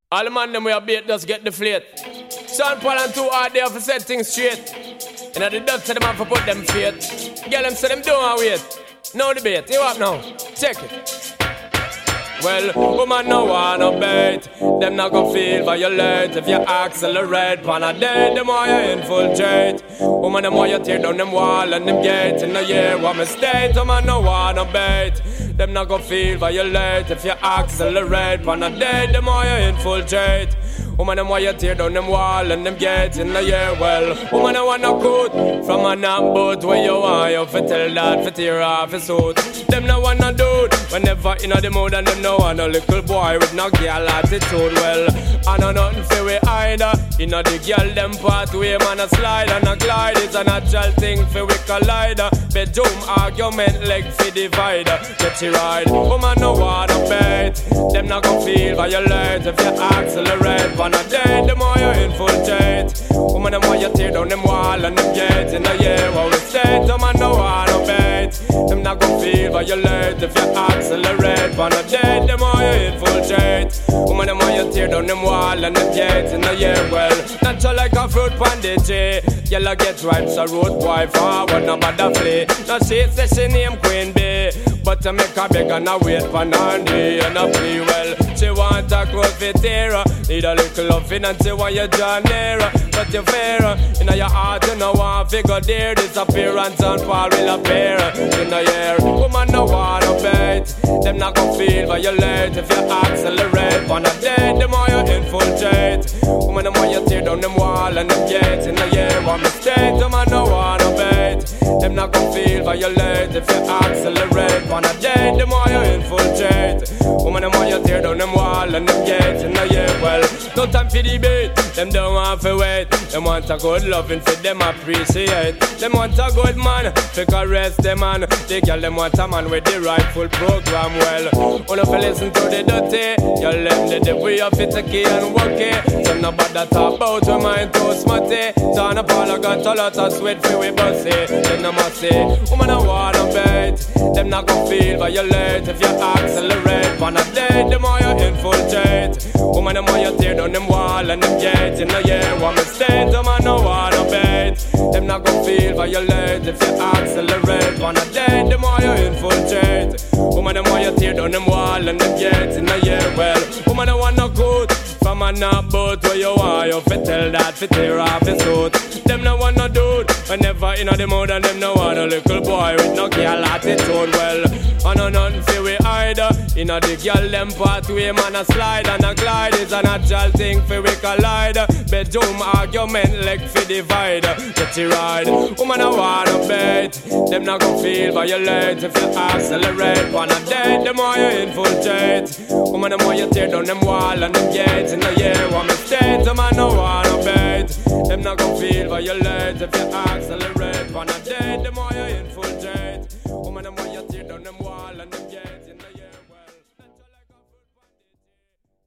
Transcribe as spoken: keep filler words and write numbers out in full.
All the man them we a bait just get deflate. Sean Paul and two hard there for set things straight. You know the dust to the man for put them fate. Girl them say them don't wait. No debate, you up now? Check it. Well, woman no wanna bait. Them not gon' feel violate. If you accelerate pan a day, them why you infiltrate. Woman them why you tear down them wall and them gate. In the year what mistake, woman no wanna bait. Them not gon' feel violate. If you accelerate pan a day, them why you infiltrate. Woman them why you tear down them wall and them gates in the year. Well, woman I want no good from a knock boat where you want you fi tell that fi tear off his suit. Them no want no dude whenever in the mood and them no want no little boy with no girl attitude. Well, I know nothing fi we either. In the girl them pathway man a slide and a glide. It's a natural thing fi we collide. Bedroom argument leg fi divide. Get you ride. Woman no want no bait. Them not gon' feel violate if you accelerate. On a day, the more you infiltrate. Woman, the more you tear down them wall and them gates. In the year where we stay, the man no want no bait. Them not gon' feel violate if you accelerate. On a day, the more you infiltrate. Woman, the more you tear down them wall and them gates. In the year, well, natural like a fruit pandage. Yellow get right, so road boy forward, no bother play. Now she say she name Queen Bee, but to make her beg and a wait for Nandi and a plea. Well, she want a close fit here. Need a little loving and she want you draw nearer. But you fair, in your heart you know one figure there. Disappearance and Paul will appear. In the year, woman no want no bait. Them not gon' feel violate if you accelerate. On a day, the more you infiltrate. Woman the more you tear down them wall and them gates. In the year, one mistake, the man no want no bait. Them not gon' feel violate if you accelerate. On a day, the more you infiltrate. Woman the more you tear down them wall and them gates. In the year, well, no time for debate. Them don't want to wait. Them want a good loving for them appreciate. Them want a good man to caress them man. They girl them want a man with the rightful program. Well, wanna listen to the dirty. You them the devil you fit a key and work it. Some no bother talk about your mind too smutty. John Paul I got a lot of sweat for we bossy. Then I must say, woman I wanna bait. Them not gon' feel violate if you accelerate. On a day, the more you infiltrate. Woman the more you tear down them wall and them gates. In the year, one mistake, the man no wanna bait. Them not gon' feel violate if you accelerate. On a day, the more you infiltrate. Woman the more you tear down them wall and them gates. In the year, well, woman I want no good from a knock boat where you want you fi tell that fi tear off his suit. Them no want no dude whenever in the mood and them no want a little boy with no girl attitude. Well, I know nothing fi we either. In the girl them pathway man a slide and a glide. It's a natural thing fi we collide. Bedroom argument leg fi divide. Get you ride. Woman I wanna bait. Them not gon' feel violate if you accelerate. On a day, the more you infiltrate. Woman the more you tear down them wall and them gates. In the year, one mistake, the man no wanna bait. Them not gon' feel violate if you accelerate. On a